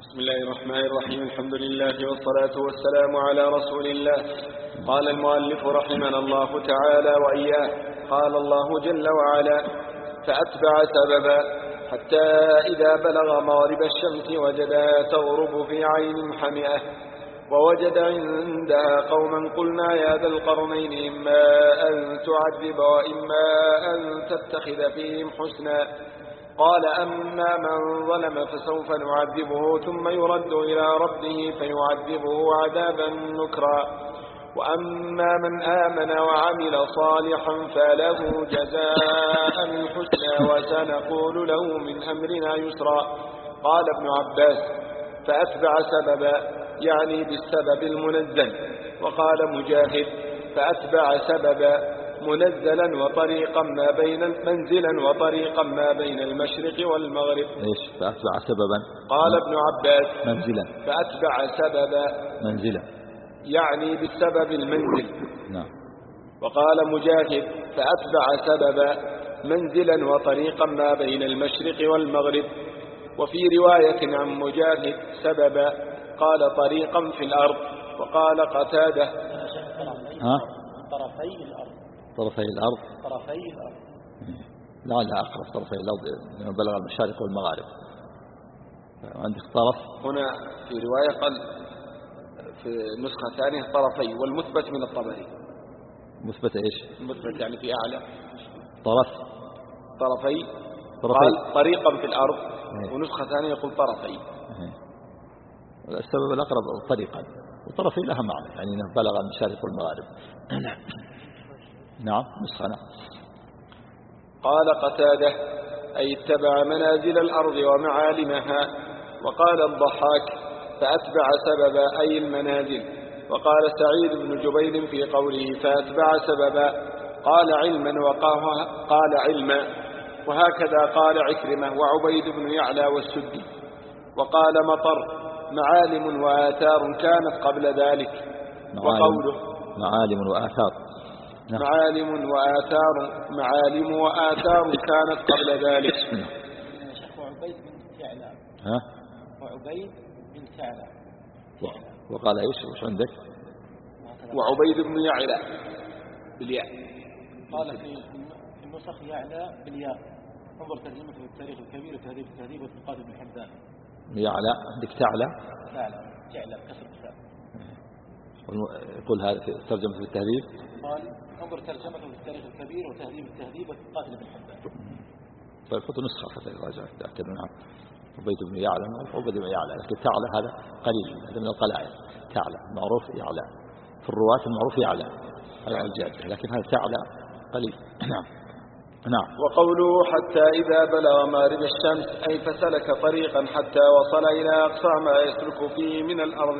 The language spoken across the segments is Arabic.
بسم الله الرحمن الرحيم. الحمد لله والصلاة والسلام على رسول الله. قال المؤلف رحمنا الله تعالى وإياه. قال الله جل وعلا: فأتبع سببا حتى إذا بلغ مغرب الشمس وجدها تغرب في عين حمئة ووجد عندها قوما قلنا يا ذا القرنين إما أن تعذب وإما أن تتخذ فيهم حسنا. قال: أما من ظلم فسوف نعذبه ثم يرد إلى ربه فيعذبه عذابا نكرا، وأما من آمن وعمل صالحا فله جزاء الحسنى وسنقول له من أمرنا يسرا. قال ابن عباس: فأتبع سببا يعني بالسبب المنزل. وقال مجاهد: فأتبع سببا منزلا وطريقا ما بين منزلا وطريقا ما بين المشرق والمغرب. ايش فأتبع سببا؟ قال ابن عباس: منزلا. فأتبع سببا منزلا يعني بالسبب المنزل. نعم. وقال مجاهد: فأتبع سببا منزلا وطريقا ما بين المشرق والمغرب. وفي رواية عن مجاهد سببا قال طريقا في الأرض. وقال قتادة: طرفي الأرض. طرفي الأرض. طرفي الأرض. لعلها أقرب طرفي الأرض لما بلغ المشارق والمغارب. عندك طرف هنا في رواية قال في نسخة ثانية طرفي، والمثبت من الطبري. مثبت ايش؟ المثبت يعني في أعلى. طرفي قال طريقا في الأرض. ونسخة ثانية يقول طرفي. السبب الأقرب طريقا، وطرفي لها معنى يعني أنه بلغ المشارق والمغارب. نعم نسخنا. قال قتادة: أي اتبع منازل الأرض ومعالمها. وقال الضحاك: فأتبع سببا أي المنازل. وقال سعيد بن جبير في قوله فأتبع سببا قال علما قال علما. وهكذا قال عكرمة وعبيد بن يعلى والسدي. وقال مطر: معالم وآثار كانت قبل ذلك. وقوله معالم وآثار. معالم وآثار كانت قبل ذلك. وعبيد بن يعلى. وعبيد بن يعلى. وقال ايش وش عندك؟ وعبيد بن يعلى بالياء. قال في النسخ يعلى بالياء. انظر ترجمته في التاريخ الكبير وتهذيب التهذيب وثقات ابن حمدان. يعلى عندك تعلى بكسر التاء. يقول هذا في ترجمة في التهذيب. قال انظر ترجمته في التاريخ الكبير وتهذيب التهذيب وثقات ابن حمدان. طيب خذ نسخة حتى راجع تأكد منها. عبيد بن يعلى وعبيد بن يعلى، لكن تعلى هذا قليل، هذا من القلائل. تعلى معروف يعلى في الرواة، المعروف يعلى هذا الجاد، لكن هذا تعلى قليل. نعم. وقوله حتى إذا بلغ مغرب الشمس أي فسلك طريقا حتى وصل إلى أقصى ما يسلك فيه من الأرض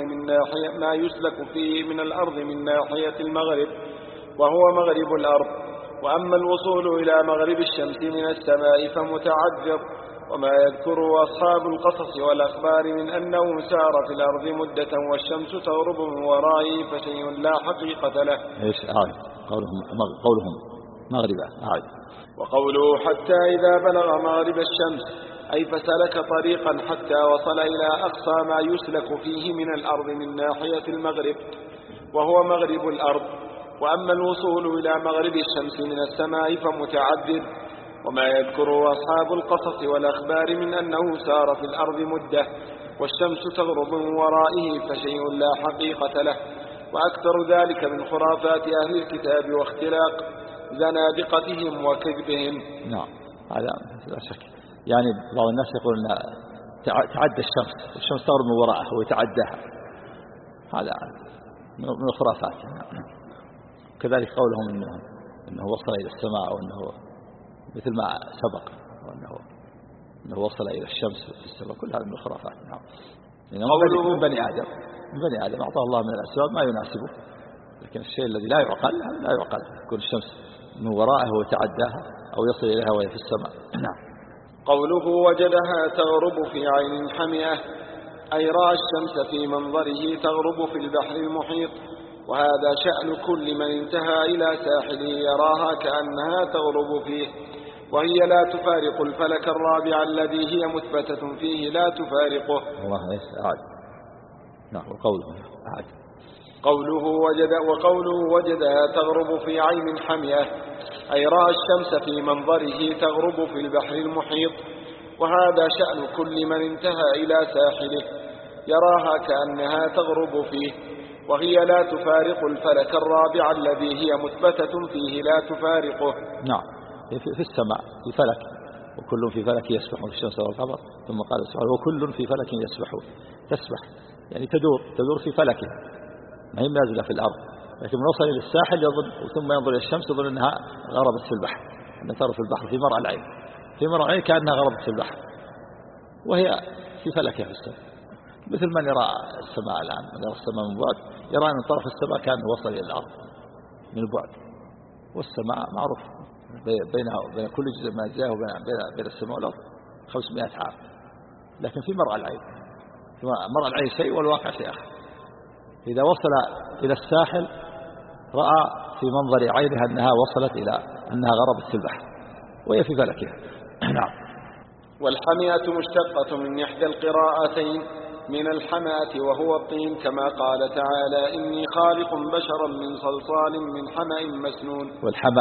من ناحية المغرب وهو مغرب الأرض. وأما الوصول إلى مغرب الشمس من السماء فمتعذر. وما يذكر أصحاب القصص والأخبار من أنه سار في الأرض مدة والشمس تغرب من ورائه فشيء لا حقيقة له. ايش قولهم مغربا. وقوله حتى إذا بلغ مغرب الشمس أي فسلك طريقا حتى وصل إلى أقصى ما يسلك فيه من الأرض من ناحية المغرب وهو مغرب الأرض. وأما الوصول إلى مغرب الشمس من السماء فمتعذر. وما يذكر أصحاب القصص والأخبار من أنه سار في الأرض مدة والشمس تغرب من ورائه فشيء لا حقيقة له. وأكثر ذلك من خرافات أهل الكتاب واختلاق زنادقتهم وكذبهم. نعم هذا لا شك. يعني بعض الناس يقول أن تعدى الشمس تغرب من وراءه ويتعداها، هذا من الخرافات. كذلك قولهم إنه وصل إلى السماء وأنه مثل ما سبق وأنه وصل إلى الشمس في السماء، كل هذا من الخرافات. نعم. من بني آدم أعطاه الله من الأسباب ما يناسبه، لكن الشيء الذي لا يعقل لا يعقل. يكون الشمس من ورائه ويتعداها أو يصل إليها وهي في السماء. نعم. قوله وجدها تغرب في عين حمئة أي رأى الشمس في منظره تغرب في البحر المحيط. وهذا شأن كل من انتهى إلى ساحله يراها كأنها تغرب فيه. وهي لا تفارق الفلك الرابع الذي هي مثبتة فيه لا تفارقه. الله يسعد. نعم. وقوله أعد. وقوله وجدها تغرب في عين حمية، أي رأى الشمس في منظره تغرب في البحر المحيط. وهذا شأن كل من انتهى إلى ساحله يراها كأنها تغرب فيه، وهي لا تفارق الفلك الرابع الذي هي مثبتة فيه لا تفارقه. نعم. في السماء في فلك، وكل في فلك يسبحون، في الشمس والقمر. ثم قال سبحانه وكل في فلك يسبحون. تسبح يعني تدور في فلكه، ما هي نازلة في الأرض، لكن من وصل إلى الساحل يظن ثم ينظر إلى الشمس يظن أنها غربت في البحر، أنها ترى في البحر في مرأى العين، في مرأى العين كأنها غربت في البحر، وهي في فلكها في السماء. مثل من يرى السماء الآن، من يرى السماء من بعد يرى أن طرف السماء كان وصل إلى الأرض من البعد، والسماء معروف بين كل جزء من أجزائه بين السماء والأرض 500 عام، لكن في مرأى العين، مرأى العين شيء والواقع شيء آخر. إذا وصل إلى الساحل رأى في منظر عينها أنها وصلت إلى أنها غربت في البحر وهي في فلكها. نعم. والحمية مشتقة من إحدى القراءتين من الحماة وهو الطين، كما قال تعالى إني خالق بشرا من صلصال من حمأ مسنون.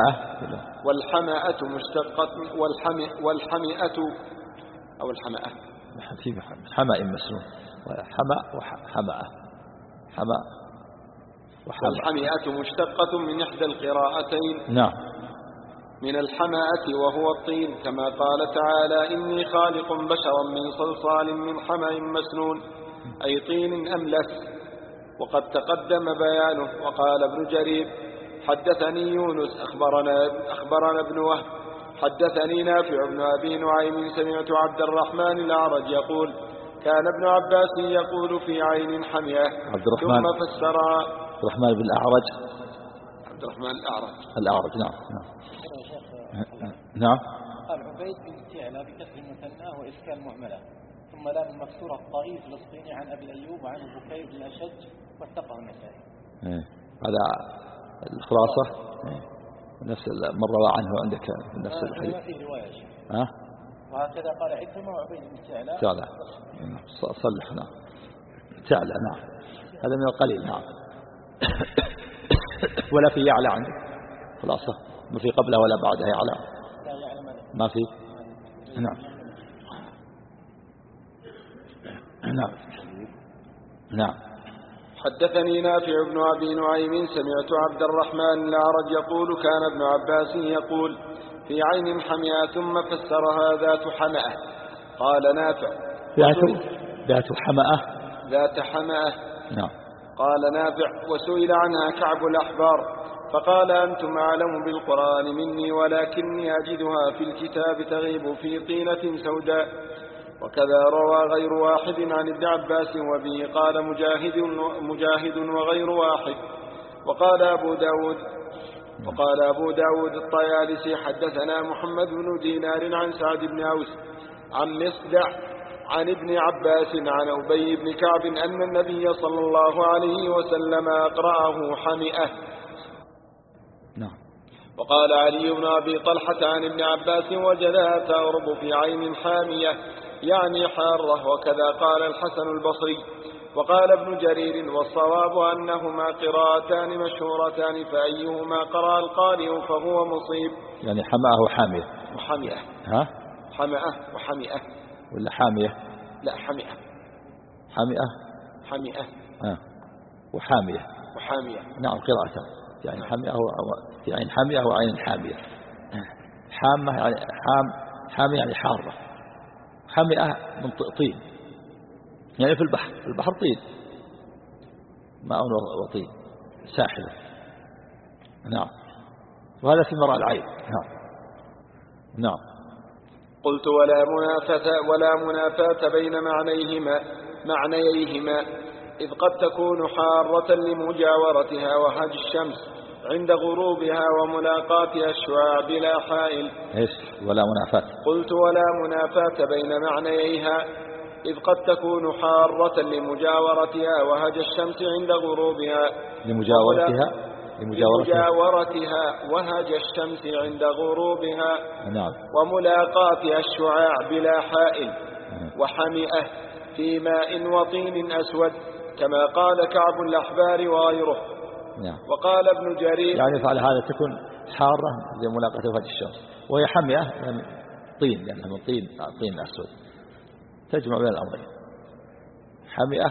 والحماءة مشتقة والحمئة أو الحماءة في حمأ مسنون، حمأ وحمأة حمأ وحمأ. والحمئة مشتقة من إحدى القراءتين. نعم. من الحماءة وهو الطين، كما قال تعالى إني خالق بشرا من صلصال من حمأ مسنون، أي طين أملس. وقد تقدم بيانه. وقال ابن جرير حدثني يونس أخبرنا ابن وهب حدثني نافع بن أبي نعيم سمعت عبد الرحمن الأعرج يقول كان ابن عباس يقول في عين حمية. ثم فسرها عبد الرحمن بن الأعرج. عبد الرحمن الأعرج. نعم. نعم. قال عبيد بن استعلى بكسر المثنى وإسكان مهملة، ثم لام المكسورة الطائي فلسطيني عن أبي أيوب عن بكير بن الأشج واتقه النسائي. هذا الخلاصة. نفس مر روى عنه عندك نفس الحديث. ما فيه رواية شيء. وهكذا قال عكرمة وعبيد بن استعلى. تعالى صلح. نعم. تعالى. نعم. هذا من القليل. نعم. ولا في يعلى عندك خلاصة، ما في قبله ولا بعدها يعلى، ما في. نعم. حدثني نافع بن أبي نعيم سمعت عبد الرحمن الأعرج يقول كان ابن عباس يقول في عين حمية، ثم فسرها ذات حمأة. قال نافع ذات حمأة. نعم. قال نافع وسئل عنها كعب الأحبار فقال أنتم أعلم بالقرآن مني، ولكني أجدها في الكتاب تغيب في طينة سوداء. وكذا روى غير واحد عن ابن عباس وبه قال مجاهد وغير واحد. وقال أبو داود الطيالسي حدثنا محمد بن دينار عن سعد بن أوس عن مصدع عن ابن عباس عن أبي بن كعب أن النبي صلى الله عليه وسلم أقرأه حمئة. نعم. وقال علي بن أبي طلحة عن ابن عباس وجدها تغرب في عين حامية يعني حارة. وكذا قال الحسن البصري. وقال ابن جرير والصواب أنهما قراءتان مشهورتان، فأيهما قرأ القارئ فهو مصيب. يعني حمأة وحامية وحمئة. حمأة وحمئة ولا حامية؟ لا حمئة. حمئة وحامية. نعم قراءتان، يعني حمئة يعني حمئة وعين حامية. حامة يعني حامية يعني حارة. حمئة من طين، يعني في البحر طين، ماء وطين ساحلة. نعم. وهذا في مرأى العين. نعم. قلت ولا منافاة بين معنييهما إذ قد تكون حارة لمجاورتها وهج الشمس عند غروبها وملاقاتها الشعاع بلا حائل. ولا منافاة. قلت ولا منافاة بين معنييها إذ قد تكون حارة لمجاورتها وهج الشمس عند غروبها. لمجاورتها لمجاورتها وهج الشمس عند غروبها. نعم. وملاقاتها الشعاع بلا حائل. وحمئة في ماء وطين أسود كما قال كعب الأحبار وغيره. نعم. وقال ابن جرير يعني فعل هذا تكون حارة لملاقاة وهج الشمس، وهي حمئة يعني طين، لأنها من طين أسود، تجمع بين الأمرين، حمئة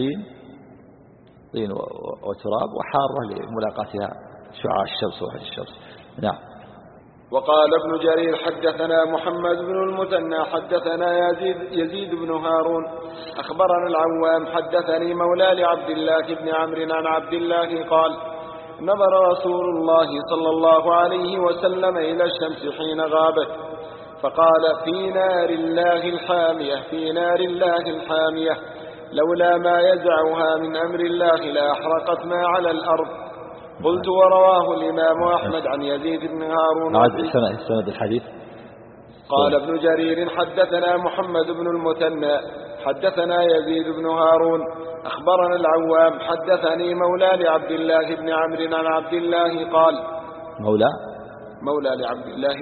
طين وتراب، وحارة لملاقاتها شعاع الشمس ووهج الشمس. نعم. وقال ابن جرير حدثنا محمد بن المثنى حدثنا يزيد بن هارون أخبرنا العوام حدثني مولى لعبد الله بن عمرو عن عبد الله قال نظر رسول الله صلى الله عليه وسلم إلى الشمس حين غابت فقال في نار الله الحامية، في نار الله الحامية، لولا ما يزعها من أمر الله لأحرقت ما على الأرض. قلت ورواه الإمام أحمد عن يزيد بن هارون. سند الحديث. قال ابن جرير حدثنا محمد بن المثنى حدثنا يزيد بن هارون أخبرنا العوام حدثني مولى لعبد الله بن عمرو عن عبد الله قال مولى لعبد الله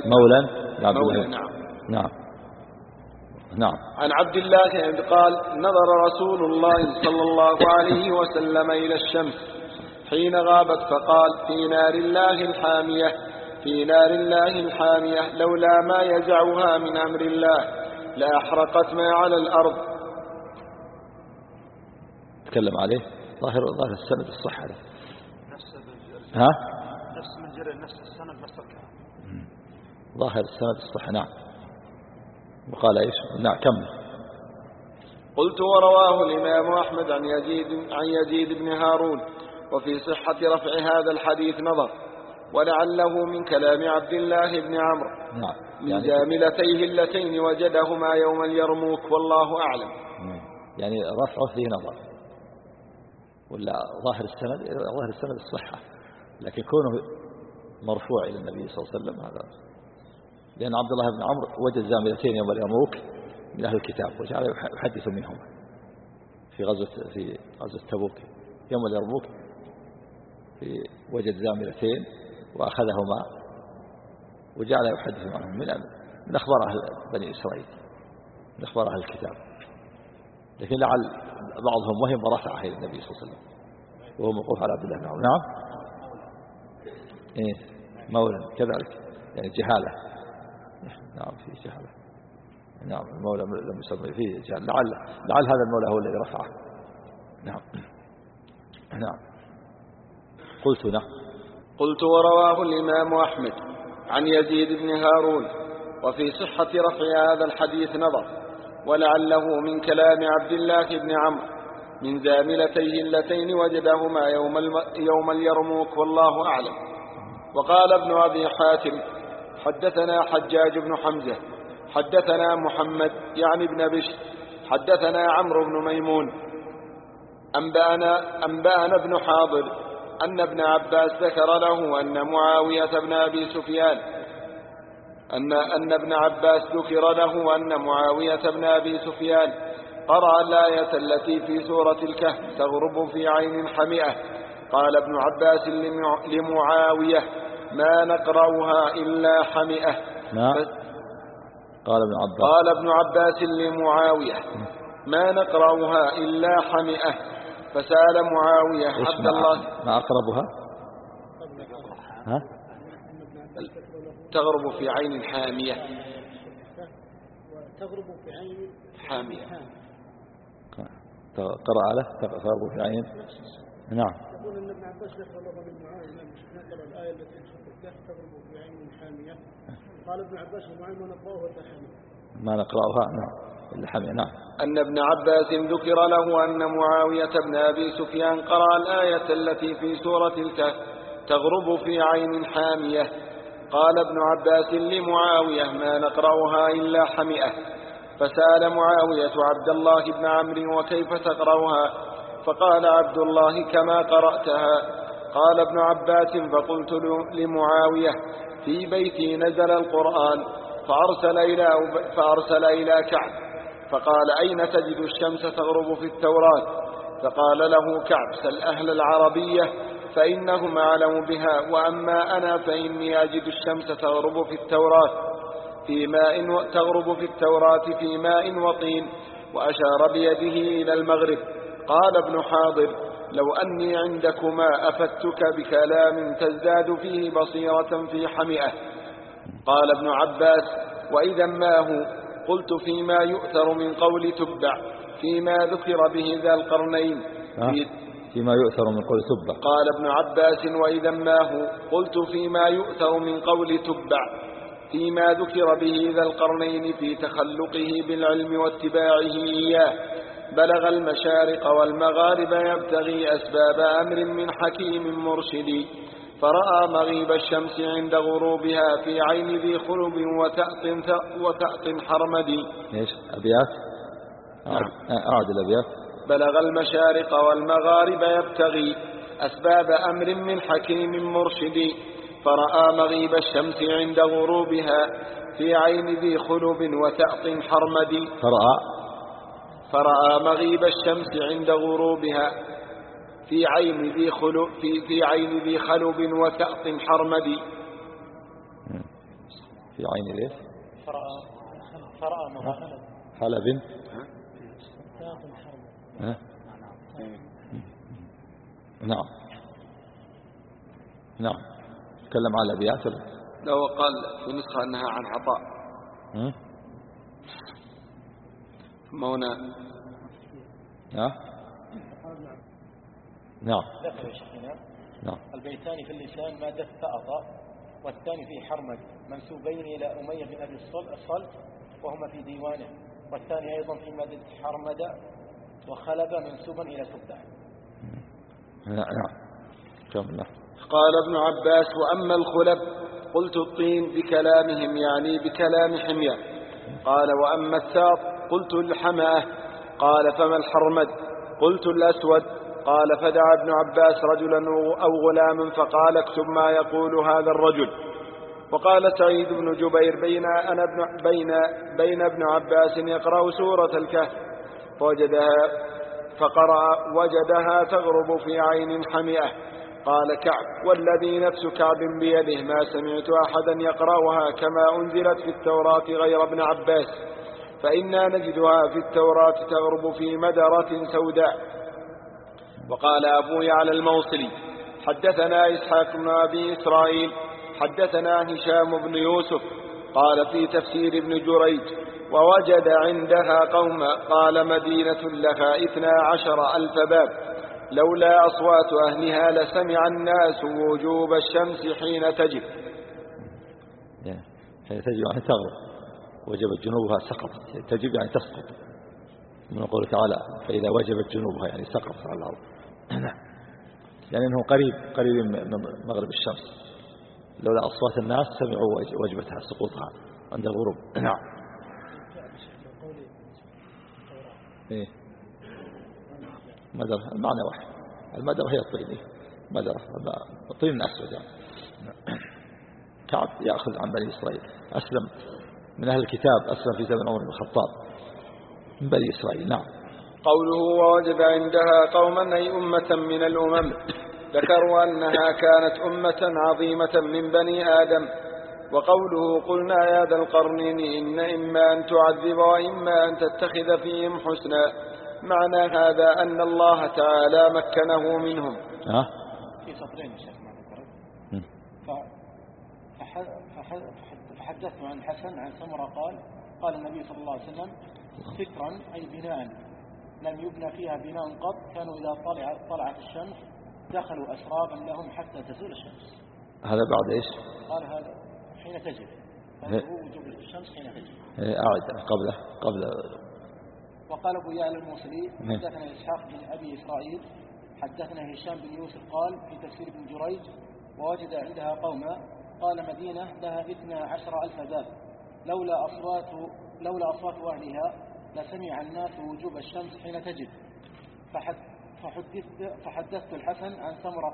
نعم. عن عبد الله قال نظر رسول الله صلى الله عليه وسلم إلى الشمس حين غابت فقال في نار الله الحامية، في نار الله الحامية، لولا ما يزعها من أمر الله لأحرقت ما على الأرض. تكلم عليه ظاهر السند الصحة له. نفس من جرى نفس السند بس الكلام ظاهر السند الصحة. نعم. وقال ايش؟ نعم كمل. قلت ورواه الإمام أحمد عن يزيد بن هارون وفي صحة رفع هذا الحديث نظر ولعله من كلام عبد الله بن عمرو من جاملتيه اللتين وجدهما يوم اليرموك والله أعلم. يعني رفعه فيه نظر، ولا ظاهر السند الصحة، لكن كونه مرفوع إلى النبي صلى الله عليه وسلم هذا، لأن عبد الله بن عمرو وجد زاملتين يوم اليرموك من أهل الكتاب وجعل يحدث منهم في غزوة تبوك. يوم اليرموك وجد زاملتين وأخذهما وجعل يحدث عنهم من أخبار أهل بني إسرائيل، من أخبار أهل الكتاب، لكن لعل بعضهم وهم ورفعه إلى النبي صلى الله عليه وسلم وهو موقوف على عبد الله بن عمرو. نعم. مولى كذلك يعني جهالة. نعم في جهالة. نعم المولى لم يسمى فيه جهالة، لعل هذا المولى هو الذي رفعه. نعم. قلت ورواه الإمام أحمد عن يزيد بن هارون وفي صحة رفع هذا الحديث نظر ولعله من كلام عبد الله بن عمرو من زاملتيه اللتين وجدهما يوم اليرموك والله أعلم. وقال ابن أبي حاتم حدثنا حجاج بن حمزة حدثنا محمد يعني ابن بشر حدثنا عمرو بن ميمون أنبأنا ابن حاضر أن ابن عباس ذكر له أن معاوية بن أبي سفيان أن ابن عباس ذكر له أن معاوية بن أبي سفيان قرأ الآية التي في سورة الكهف تغرب في عين حمئة. قال ابن عباس لمعاوية ما نقرأها إلا حمئة. قال ابن عباس لمعاوية ما نقرأها إلا حمئة. فسأل معاوية عبد الله ما أقربها تغرب في عين حامية. تغرب في عين حامية. قرأ له تغرب في عين. نعم. يقول أن ابن عباس ذكر له من معاوية نقرأ الآية التي في سورة الكهف تغرب في عين حامية. قال ابن عباس ومعين ما نقرأها إلا حامية. ما نقرأها نعم إلا حامية. نعم. أن ابن عباس ذكر له أن معاوية بن أبي سفيان قرأ الآية التي في سورة الكهف تغرب في عين حامية. قال ابن عباس لمعاوية ما نقرأها إلا حمئة. فسأل معاوية عبد الله بن عمرو وكيف تقرأها؟ فقال عبد الله كما قرأتها. قال ابن عباس فقلت لمعاوية في بيتي نزل القرآن فأرسل إلى كعب فقال أين تجد الشمس تغرب في التوراة؟ فقال له كعب سل أهل العربية فإنهم أعلم بها، وأما أنا فإني أجد الشمس تغرب في التوراة في ماء وطين، وأشار بيده إلى المغرب. قال ابن حاضر: لو أني عندكما أفتك بكلام تزداد فيه بصيرة في حمئة. قال ابن عباس: وإذا ما هو؟ قلت: فيما يؤثر من قول تبع، فيما ذكر به ذا القرنين. فيما يؤثر من قول تبع. قال ابن عباس: وإذا ما هو؟ قلت: فيما يؤثر من قول تبع، فيما ذكر به ذا القرنين في تخلقه بالعلم واتباعه إياه. بلغ المشارق والمغارب يبتغي أسباب أمر من حكيم مرشد، فرأى مغيب الشمس عند غروبها في عين ذي خلب وتأط حرمدي. ايش أبيات؟ أعد الأبيات. بلغ المشارق والمغارب يبتغي أسباب أمر من حكيم مرشد، فرأى مغيب الشمس عند غروبها في عين ذي خلب وتأط حرمدي. فرأى مغيب الشمس عند غروبها في عين ذي خلب وتأط حرمدي. في عين ليه؟ فرأى مغيب حلب. نعم. تكلم على الأبيات. لو قال في نسخة أنها عن عطاء. ثم هنا نعم. البيتان في اللسان مادة ثأط، والثاني في حرمد، منسوبين إلى أمية بن أبي الصلت وهما في ديوانه، والثاني أيضا في مادة حرمد وخلب منسوبا إلى تبع. نعم. قال ابن عباس: وأما الخلب قلت الطين بكلامهم يعني بكلام حمية. قال: وأما الساط قلت الحمأة. قال: فما الحرمد؟ قلت الأسود. قال: فدعا ابن عباس رجلا أو غلاما فقال: اكتب ما يقول هذا الرجل. وقال سعيد بن جبير: بين ابن عباس يقرأ سورة الكهف وجدها تغرب في عين حمئة. قال كعب: والذي نفس كعب بيده ما سمعت أحدا يقرأها كما أنزلت في التوراة غير ابن عباس، فإنا نجدها في التوراة تغرب في مدرة سوداء. وقال أبو يعلى الموصلي: حدثنا إسحاق بن أبي إسرائيل حدثنا هشام بن يوسف قال في تفسير ابن جريج: ووجد عندها قوما. قال: مدينة لها 12,000 باب، لولا أصوات أهلها لسمع الناس وجوب الشمس حين تجب. حين تجب يعني تغرب، وجبت جنوبها سقطت، تجب يعني تسقط، من قوله تعالى: فإذا وجبت جنوبها يعني سقطت على الأرض. يعني أنه قريب من مغرب الشمس، لولا أصوات الناس سمعوا وجبتها سقوطها عند الغروب. نعم. مدرة المعنى واحد، المدرة هي الطين، مدرة الطين الأسود يعني. كعب يأخذ عن بني إسرائيل، أسلم من أهل الكتاب، أسلم في زمن عمر بن الخطاب من بني إسرائيل. نعم. قوله: ووجد عندها قوما أي أمة من الأمم، ذكروا أنها كانت أمة عظيمة من بني آدم. وقوله: قلنا يا ذا القرنين إن إما أن تعذب وإما أن تتخذ فيهم حسنا، معنى هذا أن الله تعالى مكنه منهم. في سطرين الشيخ ما ذكرت. فحدثت عن الحسن عن سمرة قال النبي صلى الله عليه وسلم: فكرا أي بناء لم يبنى فيها بناء قط، كانوا إذا طلعت الشمس دخلوا أسرابا لهم حتى تزول الشمس. هذا بعد إيش؟ قال هذا حين تجب، هو وجوب الشمس حين تجب. أعد قبل. وقال أبو يعلى الموصلي: حدثنا إسحاق بن أبي إسرائيل حدثنا هشام بن يوسف قال في تفسير ابن جريج: ووجد عندها قوما. قال: مدينة لها 12,000 باب، لولا أصوات أهلها لسمع الناس وجوب الشمس حين تجب. فحدثت الحسن عن سمرة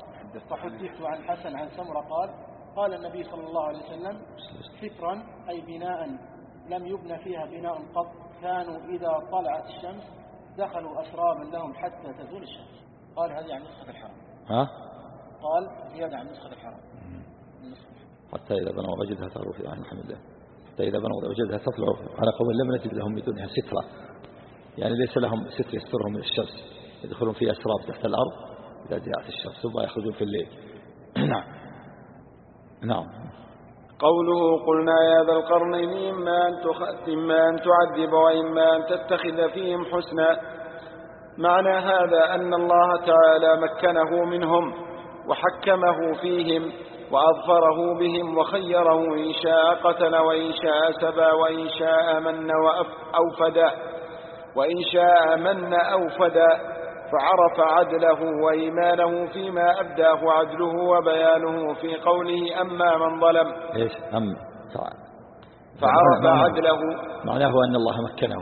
قال قال النبي صلى الله عليه وسلم: فكرا أي بناء لم يبنى فيها بناء قط، كانوا إذا طلعت الشمس دخلوا أسرابا لهم حتى تزول الشمس. قال: هذه يعني نسخة الحرم. قال زيادة عن نسخة الحرام. حتى إذا بنوا وجدها تغرو في أعين الحمد لله، حتى إذا بنوا وجدها تطلع على قوم لم نجد لهم من دونها سترة، يعني ليس لهم ستر يسترهم من الشمس، يدخلون في أسراب تحت الأرض إذا جاءت الشمس ثم يخرجون في الليل. نعم. نعم. قوله قلنا يا ذا القرنين إما أن تعذب وإما أن تتخذ فيهم حسنا. معنى هذا أن الله تعالى مكنه منهم وحكمه فيهم وأظفره بهم وخيره إن شاء قتل وإن شاء سبى وإن شاء من أو فدى فعرف عدله وإيمانه فيما أبداه عدله وبيانه في قوله أما من ظلم. إيش فعرف عدله معناه أن الله مكنه.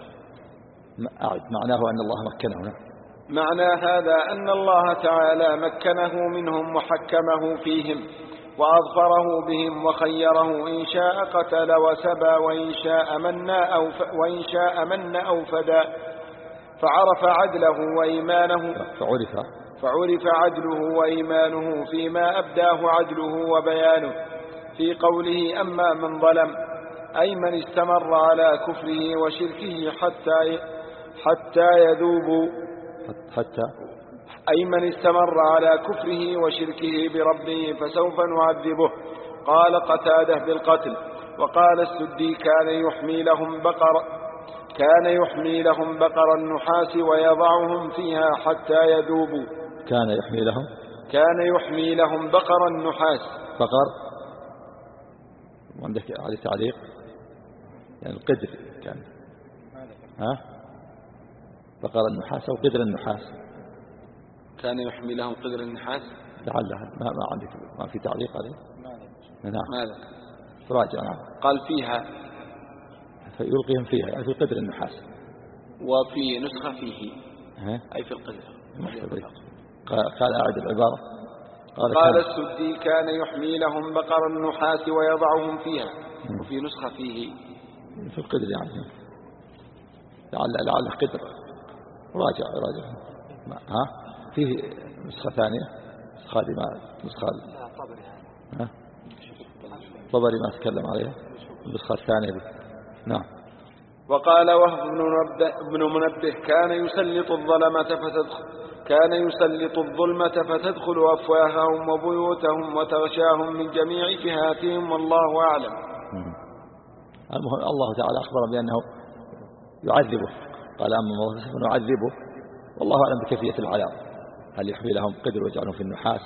معناه أن الله مكنه. معنى هذا أن الله تعالى مكنه منهم وحكمه فيهم وأظفره بهم وخيره إن شاء قتل وسبى وإن شاء من أو فدى فعرف عدله وإيمانه فعرف عدله وإيمانه فيما أبداه عدله وبيانه في قوله أما من ظلم أي من استمر على كفره وشركه حتى يذوب أي من استمر على كفره وشركه بربه فسوف نعذبه. قال قتاده بالقتل. وقال السدي كان يحمي لهم بقر النحاس ويضعهم فيها حتى يذوبوا. كان يحمي لهم بقر النحاس. بقر عندك عليه تعليق يعني القدر كان بقر النحاس أو قدر النحاس. كان يحمي لهم قدر النحاس لعلها ما عندك ما في تعليق عليه. نعم. ماذا راجع. نعم. قال فيها فيلقيهم فيها يعني في قدر النحاس. وفي نسخة فيه أي في القدر. قال أعد العبارة. قال السدي كان يحمي لهم بقر النحاس ويضعهم فيها وفي نسخة فيه في القدر يعني لعل قدر. راجع فيه نسخة ثانية نسخة طبري ما تكلم عليها النسخة الثانية دي. نعم. وقال وهب بن منبه كان يسلط الظلمة فتدخل أفواههم وبيوتهم وتغشاهم من جميع جهاتهم والله أعلم. الله تعالى أخبر بأنه يعذبه. قال أما الله سوف نعذبه والله أعلم بكيفية العذاب هل يحمي لهم قدر ويجعلهم في النحاس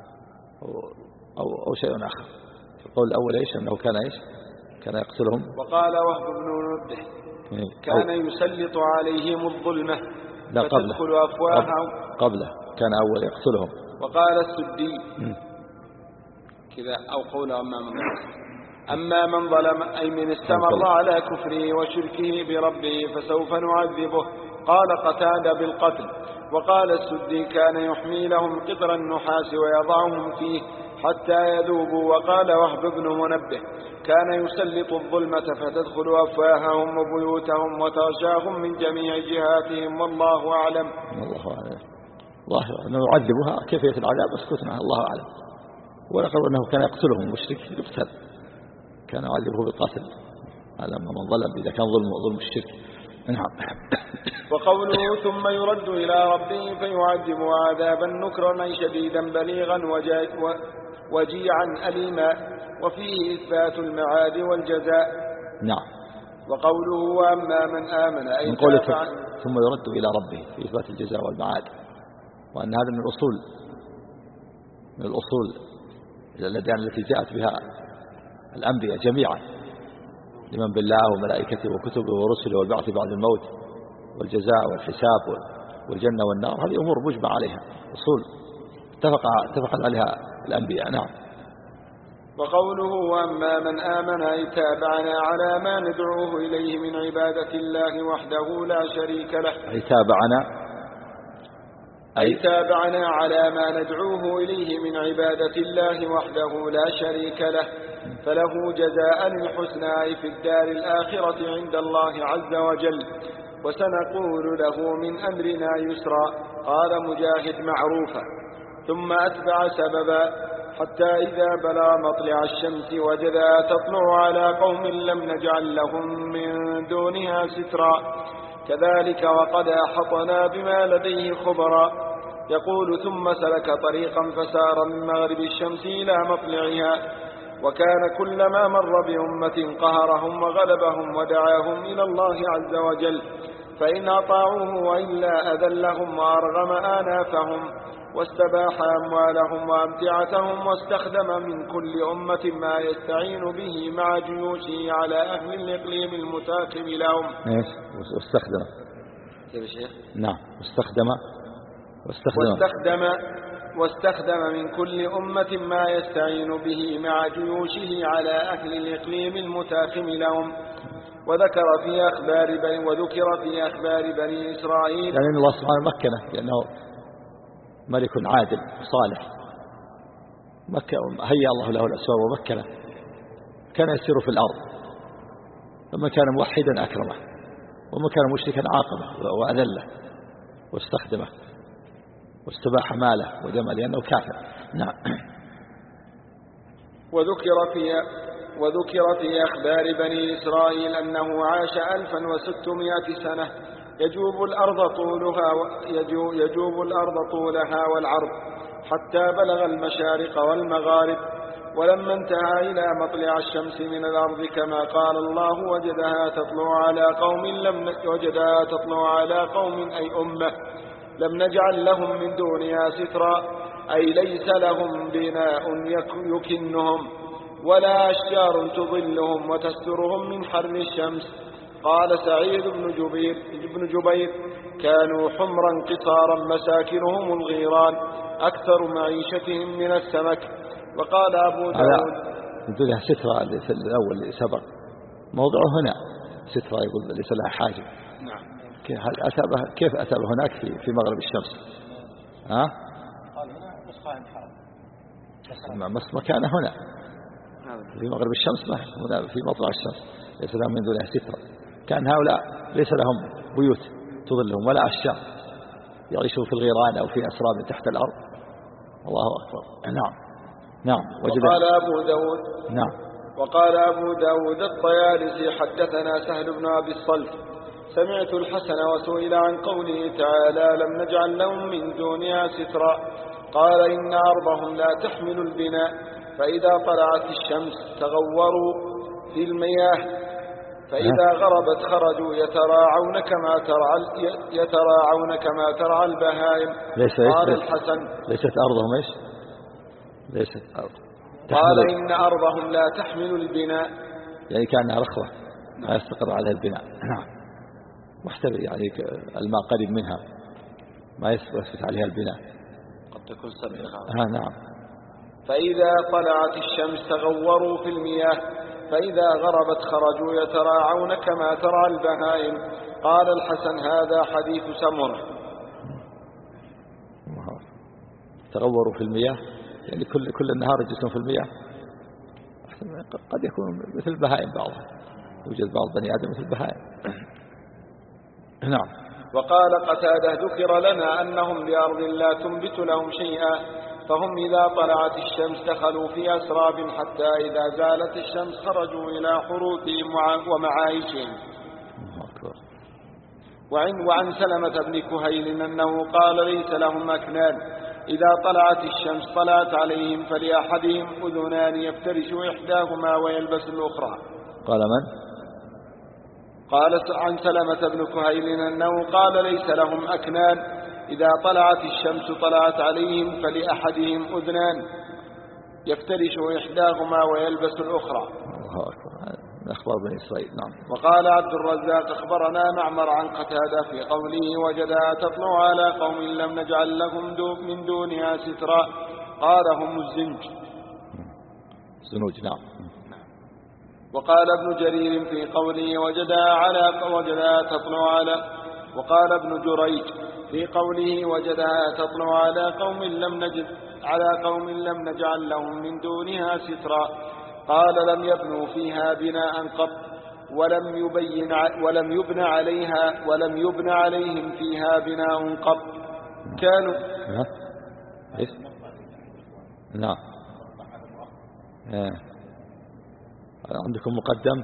أو شيء آخر. القول الأول إيش أنه كان يقتلهم. وقال وهب بن منبه كان يسلط عليهم الظلمة فتدخل أفواههم. قبله كان أول يقتلهم. وقال السدي كذا أو قول أما من ظلم أي من استمر على كفره وشركه بربه فسوف نعذبه. قال قتادة بالقتل. وقال السدي كان يحمي لهم قطر النحاس ويضعهم فيه حتى يذوبوا. وقال وهب بن منبه كان يسلط الظلمة فتدخل أفواههم وبيوتهم وتغشاهم من جميع جهاتهم والله أعلم. الله أنه يعذبها كيفية العذاب اسكتنا الله أعلم. ولقد أنه كان يقتلهم مشرك يقتل كان يعذبه بالقتل هذا من ظلم إذا كان ظلم الشرك. نعم. وقوله ثم يرد إلى ربه فيعذب عذابا نكرا أي شديدا بليغا وجيعا أليما وفيه إثبات المعاد والجزاء. نعم. وقوله وأما من آمن أي ثم يرد إلى ربه في إثبات الجزاء والمعاد وأن هذا من الأصول التي جاءت بها الأنبياء جميعا لمن بالله وملائكته وكتبه ورسله والبعث بعد الموت والجزاء والحساب والجنة والنار. هذه أمور مجمع عليها أصول اتفق عليها الأنبياء. نعم. وقوله وأما من آمن أي تابعنا على ما ندعوه إليه من عبادة الله وحده لا شريك له. أي تابعنا على ما ندعوه إليه من عبادة الله وحده لا شريك له فله جزاء الحسنى أي في الدار الآخرة عند الله عز وجل وسنقول له من أمرنا يسرا. قال مجاهد معروفة ثم أتبع سببا حتى إذا بلغ مطلع الشمس وجدها تطلع على قوم لم نجعل لهم من دونها سترا كذلك وقد أحطنا بما لديه خبرا. يقول ثم سلك طريقا فسار من مغرب الشمس إلى مطلعها، وكان كلما مر بأمة قهرهم وغلبهم ودعاهم إلى الله عز وجل، فإن أطاعوه وإلا أذلهم وأرغم آنافهم واستباح أموالهم وأمتعتهم، واستخدم من كل أمة ما يستعين به مع جيوشه على أهل الإقليم المتاخم لهم. واستخدم كيف شيخ؟ نعم واستخدم من كل أمة ما يستعين به مع جيوشه على أهل الإقليم المتاخم لهم. وذكر في أخبار بني إسرائيل يعني الله سبحانه مكنه لأنه ملك عادل صالح، هيأ الله له الأسباب ومكنه، كان يسير في الأرض، فمن كان موحدا أكرمه ومن كان مشركا عاقبه وأذله واستخدمه واستباح ماله ودمه لأنه كافر. نعم. وذكر في أخبار بني إسرائيل أنه عاش 1600 سنة يجوب الأرض طولها والعرض حتى بلغ المشارق والمغارب، ولما انتهى إلى مطلع الشمس من الأرض كما قال الله وجدها تطلع على قوم أي أمة لم نجعل لهم من دونها سترا، أي ليس لهم بناء يكنهم ولا أشجار تظلهم وتسترهم من حر الشمس. قال سعيد بن جبير كانوا حمرا قصارا مساكنهم الغيران أكثر معيشتهم من السمك. وقال أبو داود يقول سترة في الأول اللي سبق موضعه هنا سترة، يقول ليس لها حاجة. نعم. كيف أتى هناك في مغرب الشمس؟ قال هنا مش قائم حرم مكانه هنا في مغرب الشمس، هنا في مطلع الشمس ليس لهم من دونها سترة. كان هؤلاء ليس لهم بيوت تظلهم ولا أشجار، يعيشون في الغيران أو في أسراب تحت الأرض. الله أكبر. نعم. وقال أبو داود الطيالسي حدثنا سهل بن أبي الصلت سمعت الحسن وسئل عن قوله تعالى لم نجعل لهم من دونها سترا قال إن أرضهم لا تحمل البناء، فإذا طلعت الشمس تغوروا في المياه، فإذا غربت خرجوا يتراعون كما ترعى البهائم. قال الحسن ليست أرضهم إيش؟ ليست أرض. قال إن أرضهم لا تحمل البناء، يعني كانها رخوة ما يستقر عليها البناء. نعم. محتمل يعني الماء قريب منها ما يثبت عليها البناء، قد تكون سابقة. نعم. فإذا طلعت الشمس تغوروا في المياه، فإذا غربت خرجوا يتراعون كما ترعى البهائم. قال الحسن هذا حديث سمرة. تغوروا في المياه يعني كل النهار يجلسون في المياه، قد يكون مثل البهائم بعضها، يوجد بعض بني آدم مثل البهائم. نعم. وقال قتادة ذكر لنا أنهم بأرض لا تنبت لهم شيئا، فهم إذا طلعت الشمس دخلوا في أسراب حتى إذا زالت الشمس خرجوا إلى حروثهم ومعايشهم. وعن سلمة بن كهيل أنه قال ليس لهم أكنان، إذا طلعت الشمس طلعت عليهم فلأحدهم أذنان يفترش إحداهما ويلبس الأخرى. قال من؟ قال عن سلمة بن كهيل أنه قال ليس لهم أكنان، إذا طلعت الشمس طلعت عليهم فلأحدهم أذنان يفترش إحداهما ويلبس الأخرى. أخبار بني إسرائيل. نعم. وقال عبد الرزاق أخبرنا معمر عن قتادة في قوله وجدها تطلع على قوم لم نجعل لهم من دونها سترا قال هم الزنوج. نعم. وقال ابن جرير في قوله وجدها تطلع على، وقال ابن جريج في قوله وجدها تطلع على قوم لم نجعل لهم من دونها سترا قال لم يبنوا فيها بناء قط ولم يبن عليهم فيها بناء قط. كانوا نعم. عندكم مقدم؟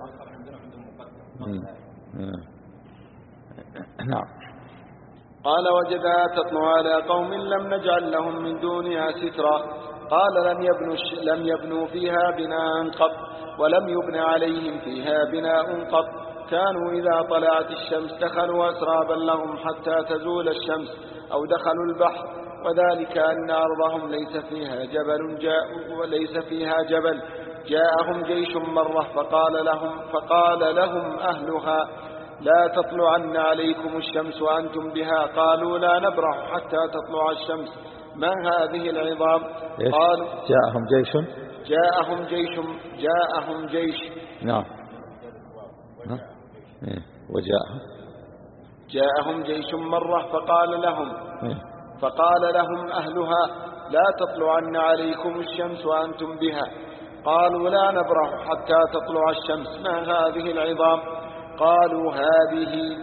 نعم. قال وجدها تطلع على قوم لم نجعل لهم من دونها سترا. قال لم يبنوا فيها بناء قط ولم يبن عليهم فيها بناء قط. كانوا إذا طلعت الشمس دخلوا أسرابا لهم حتى تزول الشمس أو دخلوا البحر، وذلك أن أرضهم ليس فيها جبل. جاءهم جيش مرة فقال لهم أهلها لا تطلعن عليكم الشمس وأنتم بها. قالوا لا نبرح حتى تطلع الشمس. ما هذه العظام؟ قالوا جاءهم جيش. نعم. جاءهم جيش مرة فقال لهم أهلها لا تطلعن عليكم الشمس وأنتم بها. قالوا لا نبرح حتى تطلع الشمس. ما هذه العظام؟ قالوا هذه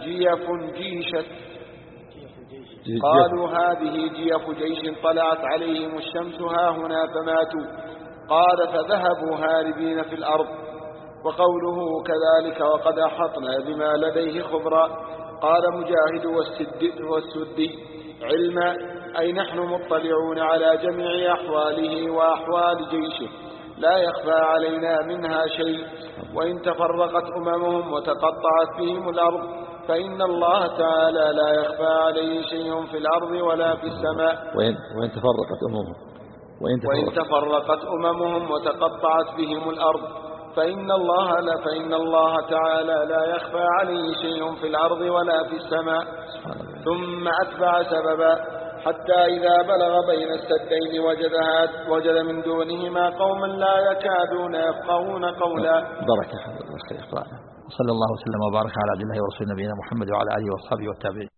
جيف جيش طلعت عليهم الشمس هاهنا فماتوا. قال فذهبوا هاربين في الأرض. وقوله كذلك وقد أحطنا بما لديه خبرا. قال مجاهد والسدي علما أي نحن مطلعون على جميع أحواله وأحوال جيشه لا يخفى علينا منها شيء. وإن تفرقت أممهم وتقطعت بهم الأرض فإن الله تعالى لا يخفى عليه شيء في الأرض ولا في السماء. وإن تفرقت أممهم وتقطعت بهم الأرض فإن الله تعالى لا يخفى عليه شيء في الأرض ولا في السماء. ثم أتبع سببا حتى إذا بلغ بين السدين وجد من دونهما قوما لا يكادون يفقهون قولا. بارك الله فيك. صلى الله وسلم وبارك على عبد الله ورسول نبينا محمد وعلى آله وصحبه والتابعين.